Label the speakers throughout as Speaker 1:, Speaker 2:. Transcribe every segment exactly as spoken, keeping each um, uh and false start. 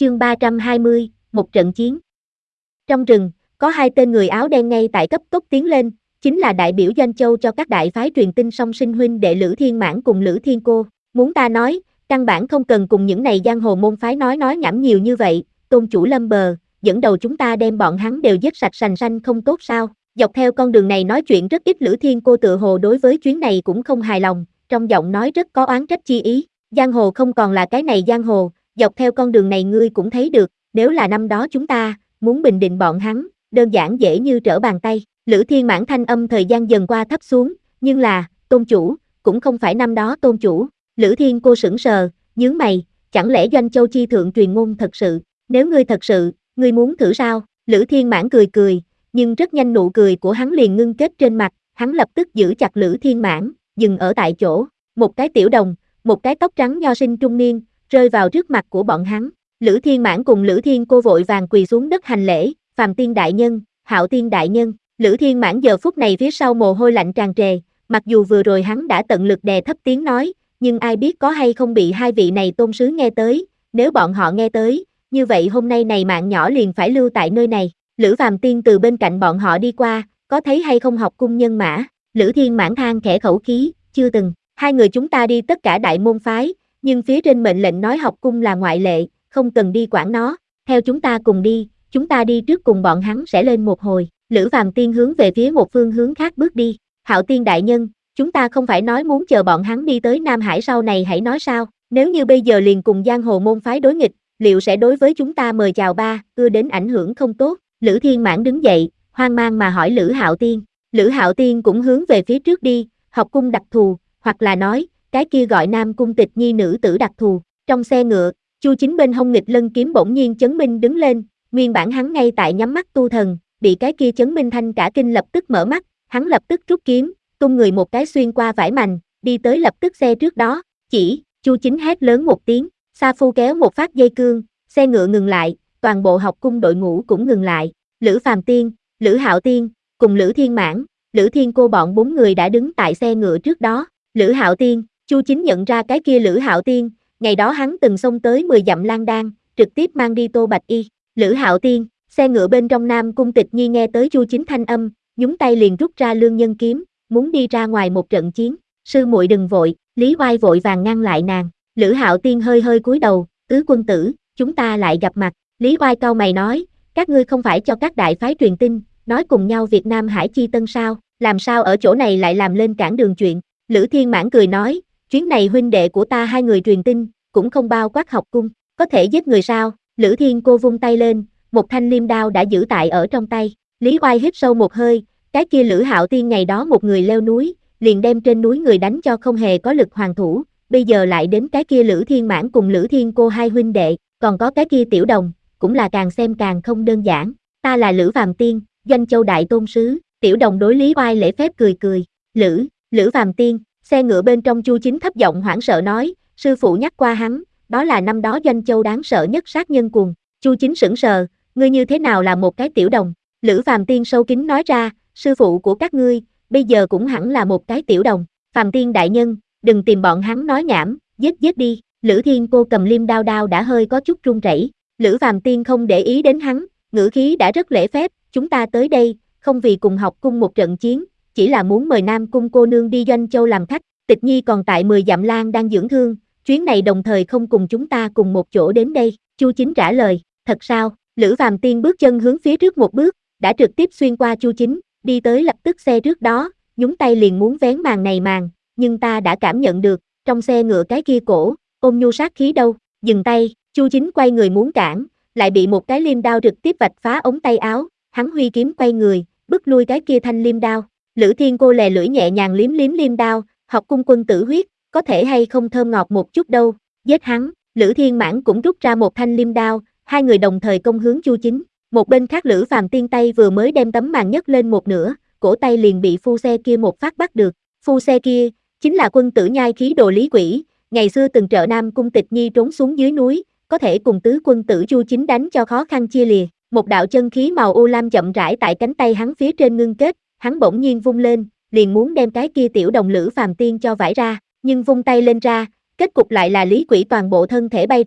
Speaker 1: Chương ba trăm hai mươi, một trận chiến. Trong rừng, có hai tên người áo đen ngay tại cấp tốc tiến lên, chính là đại biểu Doanh Châu cho các đại phái truyền tin song sinh huynh đệ Lữ Thiên Mãn cùng Lữ Thiên Cô. Muốn ta nói, căn bản không cần cùng những này giang hồ môn phái nói nói nhảm nhiều như vậy, tôn chủ lâm bờ, dẫn đầu chúng ta đem bọn hắn đều giết sạch sành sanh không tốt sao? Dọc theo con đường này nói chuyện rất ít Lữ Thiên Cô tựa hồ đối với chuyến này cũng không hài lòng, trong giọng nói rất có oán trách chi ý. Giang hồ không còn là cái này giang hồ, dọc theo con đường này ngươi cũng thấy được, nếu là năm đó chúng ta muốn bình định bọn hắn, đơn giản dễ như trở bàn tay. Lữ Thiên Mãn thanh âm thời gian dần qua thấp xuống, nhưng là, tôn chủ, cũng không phải năm đó tôn chủ. Lữ Thiên Cô sững sờ, nhướng mày, chẳng lẽ Doanh Châu chi thượng truyền ngôn thật sự, nếu ngươi thật sự, ngươi muốn thử sao? Lữ Thiên Mãn cười cười, nhưng rất nhanh nụ cười của hắn liền ngưng kết trên mặt, hắn lập tức giữ chặt Lữ Thiên Mãn, dừng ở tại chỗ, một cái tiểu đồng, một cái tóc trắng nho sinh trung niên, rơi vào trước mặt của bọn hắn. Lữ Thiên Mãn cùng Lữ Thiên Cô vội vàng quỳ xuống đất hành lễ, Phàm Tiên đại nhân, Hạo Tiên đại nhân. Lữ Thiên Mãn giờ phút này phía sau mồ hôi lạnh tràn trề, mặc dù vừa rồi hắn đã tận lực đè thấp tiếng nói, nhưng ai biết có hay không bị hai vị này tôn sứ nghe tới, nếu bọn họ nghe tới, như vậy hôm nay này mạng nhỏ liền phải lưu tại nơi này. Lữ Phàm Tiên từ bên cạnh bọn họ đi qua, có thấy hay không học cung nhân mã? Lữ Thiên Mãn than khẽ khẩu khí, chưa từng, hai người chúng ta đi tất cả đại môn phái, nhưng phía trên mệnh lệnh nói học cung là ngoại lệ, không cần đi quản nó, theo chúng ta cùng đi, chúng ta đi trước cùng bọn hắn sẽ lên một hồi. Lữ Phàm Tiên hướng về phía một phương hướng khác bước đi. Hạo Tiên đại nhân, chúng ta không phải nói muốn chờ bọn hắn đi tới Nam Hải sau này hãy nói sao, nếu như bây giờ liền cùng giang hồ môn phái đối nghịch, liệu sẽ đối với chúng ta mời chào ba, ưa đến ảnh hưởng không tốt? Lữ Thiên Mãn đứng dậy, hoang mang mà hỏi Lữ Hạo Tiên. Lữ Hạo Tiên cũng hướng về phía trước đi, học cung đặc thù, hoặc là nói, cái kia gọi Nam Cung Tịch Nhi nữ tử đặc thù. Trong xe ngựa, Chu Chính bên hông nghịch lân kiếm bỗng nhiên chấn minh đứng lên, nguyên bản hắn ngay tại nhắm mắt tu thần, bị cái kia chấn minh thanh cả kinh lập tức mở mắt, hắn lập tức rút kiếm, tung người một cái xuyên qua vải mành, đi tới lập tức xe trước đó, chỉ, Chu Chính hét lớn một tiếng, Sa Phu kéo một phát dây cương, xe ngựa ngừng lại, toàn bộ học cung đội ngũ cũng ngừng lại. Lữ Phàm Tiên, Lữ Hạo Tiên, cùng Lữ Thiên Mãn, Lữ Thiên Cô bọn bốn người đã đứng tại xe ngựa trước đó. Lữ Hạo Tiên, Chu Chính nhận ra cái kia Lữ Hạo Tiên, ngày đó hắn từng xông tới mười dặm lang đan, trực tiếp mang đi Tô Bạch Y. Lữ Hạo Tiên, xe ngựa bên trong Nam Cung Tịch Nhi nghe tới Chu Chính thanh âm, nhúng tay liền rút ra lương nhân kiếm, muốn đi ra ngoài một trận chiến. Sư muội đừng vội, Lý Oai vội vàng ngăn lại nàng. Lữ Hạo Tiên hơi hơi cúi đầu, tứ quân tử, chúng ta lại gặp mặt. Lý Oai cau mày nói, các ngươi không phải cho các đại phái truyền tin, nói cùng nhau Việt Nam Hải Chi Tân sao, làm sao ở chỗ này lại làm lên cản đường chuyện. Lữ Thiên Mãn cười nói, chuyến này huynh đệ của ta hai người truyền tin, cũng không bao quát học cung, có thể giết người sao? Lữ Thiên Cô vung tay lên, một thanh liêm đao đã giữ tại ở trong tay. Lý Oai hít sâu một hơi, cái kia Lữ Hạo Tiên ngày đó một người leo núi, liền đem trên núi người đánh cho không hề có lực hoàn thủ, bây giờ lại đến cái kia Lữ Thiên Mãn cùng Lữ Thiên Cô hai huynh đệ, còn có cái kia tiểu đồng, cũng là càng xem càng không đơn giản. Ta là Lữ Phàm Tiên, Doanh Châu đại tôn sứ. Tiểu đồng đối Lý Oai lễ phép cười cười. Lữ, Lữ Phàm Tiên, xe ngựa bên trong Chu Chính thấp giọng hoảng sợ nói, sư phụ nhắc qua hắn, đó là năm đó Doanh Châu đáng sợ nhất sát nhân cuồng. Chu Chính sững sờ, ngươi như thế nào là một cái tiểu đồng? Lữ Phàm Tiên sâu kín nói ra, sư phụ của các ngươi, bây giờ cũng hẳn là một cái tiểu đồng. Phàm Tiên đại nhân, đừng tìm bọn hắn nói nhảm, giết giết đi. Lữ Thiên Cô cầm liêm đao đao đã hơi có chút run rẩy. Lữ Phàm Tiên không để ý đến hắn, ngữ khí đã rất lễ phép, chúng ta tới đây, không vì cùng học cung một trận chiến, chỉ là muốn mời Nam Cung cô nương đi Doanh Châu làm khách. Tịch Nhi còn tại mười dặm lang đang dưỡng thương, chuyến này đồng thời không cùng chúng ta cùng một chỗ đến đây. Chu Chính trả lời, thật sao? Lữ Phàm Tiên bước chân hướng phía trước một bước, đã trực tiếp xuyên qua Chu Chính, đi tới lập tức xe trước đó, nhúng tay liền muốn vén màn này màn, nhưng ta đã cảm nhận được, trong xe ngựa cái kia cổ, ôm nhu sát khí đâu. Dừng tay, Chu Chính quay người muốn cản, lại bị một cái liêm đao trực tiếp vạch phá ống tay áo, hắn huy kiếm quay người, bức lui cái kia thanh liêm đao. Lữ Thiên Cô lè lưỡi nhẹ nhàng liếm liếm liêm đao, học cung quân tử huyết, có thể hay không thơm ngọt một chút đâu, giết hắn. Lữ Thiên Mãn cũng rút ra một thanh liêm đao, hai người đồng thời công hướng Chu Chính. Một bên khác Lữ Phàm Tiên tay vừa mới đem tấm màn nhấc lên một nửa, cổ tay liền bị phu xe kia một phát bắt được. Phu xe kia, chính là quân tử nhai khí đồ Lý Quỷ, ngày xưa từng trợ Nam Cung Tịch Nhi trốn xuống dưới núi, có thể cùng tứ quân tử Chu Chính đánh cho khó khăn chia lìa. Một đạo chân khí màu u lam chậm rãi tại cánh tay hắn phía trên ngưng kết, hắn bỗng nhiên vung lên, liền muốn đem cái kia tiểu đồng Lữ Phàm Tiên cho vải ra, nhưng vung tay lên ra, kết cục lại là Lý Quỷ toàn bộ thân thể bay ra,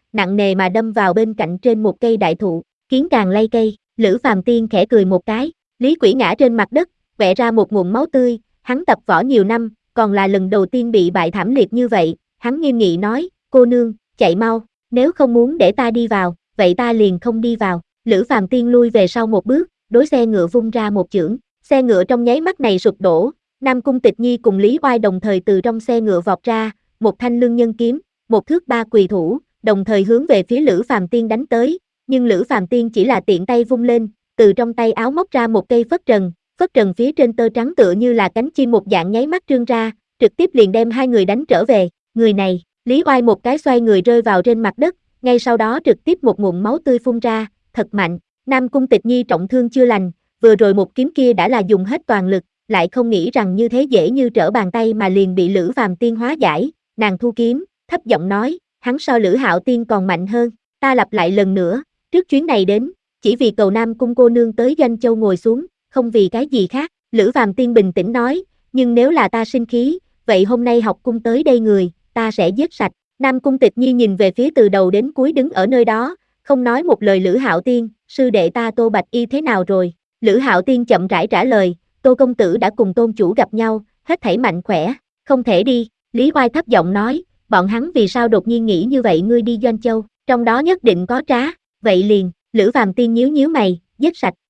Speaker 1: nặng nề mà đâm vào bên cạnh trên một cây đại thụ, kiến càng lay cây, Lữ Phàm Tiên khẽ cười một cái, Lý Quỷ ngã trên mặt đất, vẽ ra một nguồn máu tươi, hắn tập võ nhiều năm, còn là lần đầu tiên bị bại thảm liệt như vậy, hắn nghiêm nghị nói, cô nương, chạy mau, nếu không muốn để ta đi vào, vậy ta liền không đi vào, Lữ Phàm Tiên lui về sau một bước, đối xe ngựa vung ra một chưởng, xe ngựa trong nháy mắt này sụp đổ, Nam Cung Tịch Nhi cùng Lý Oai đồng thời từ trong xe ngựa vọt ra, một thanh lương nhân kiếm, một thước ba quỳ thủ, đồng thời hướng về phía Lữ Phàm Tiên đánh tới, nhưng Lữ Phàm Tiên chỉ là tiện tay vung lên, từ trong tay áo móc ra một cây phất trần, phất trần phía trên tơ trắng tựa như là cánh chim một dạng nháy mắt trương ra, trực tiếp liền đem hai người đánh trở về, người này, Lý Oai một cái xoay người rơi vào trên mặt đất, ngay sau đó trực tiếp một ngụm máu tươi phun ra, thật mạnh, Nam Cung Tịch Nhi trọng thương chưa lành, vừa rồi một kiếm kia đã là dùng hết toàn lực, lại không nghĩ rằng như thế dễ như trở bàn tay mà liền bị Lữ Phàm Tiên hóa giải, nàng thu kiếm, thấp giọng nói, hắn so Lữ Hạo Tiên còn mạnh hơn, ta lặp lại lần nữa, trước chuyến này đến, chỉ vì cầu Nam Cung cô nương tới Doanh Châu ngồi xuống, không vì cái gì khác, Lữ Phàm Tiên bình tĩnh nói, nhưng nếu là ta sinh khí, vậy hôm nay học cung tới đây người, ta sẽ giết sạch, Nam Cung Tịch Nhi nhìn về phía từ đầu đến cuối đứng ở nơi đó, không nói một lời Lữ Hạo Tiên, sư đệ ta Tô Bạch Y thế nào rồi, Lữ Hạo Tiên chậm rãi trả lời, Tô công tử đã cùng tôn chủ gặp nhau, hết thảy mạnh khỏe, không thể đi, Lý Oai thấp giọng nói, bọn hắn vì sao đột nhiên nghĩ như vậy ngươi đi Doanh Châu, trong đó nhất định có trá, vậy liền, Lữ Phàm Tiên nhíu nhíu mày, giết sạch,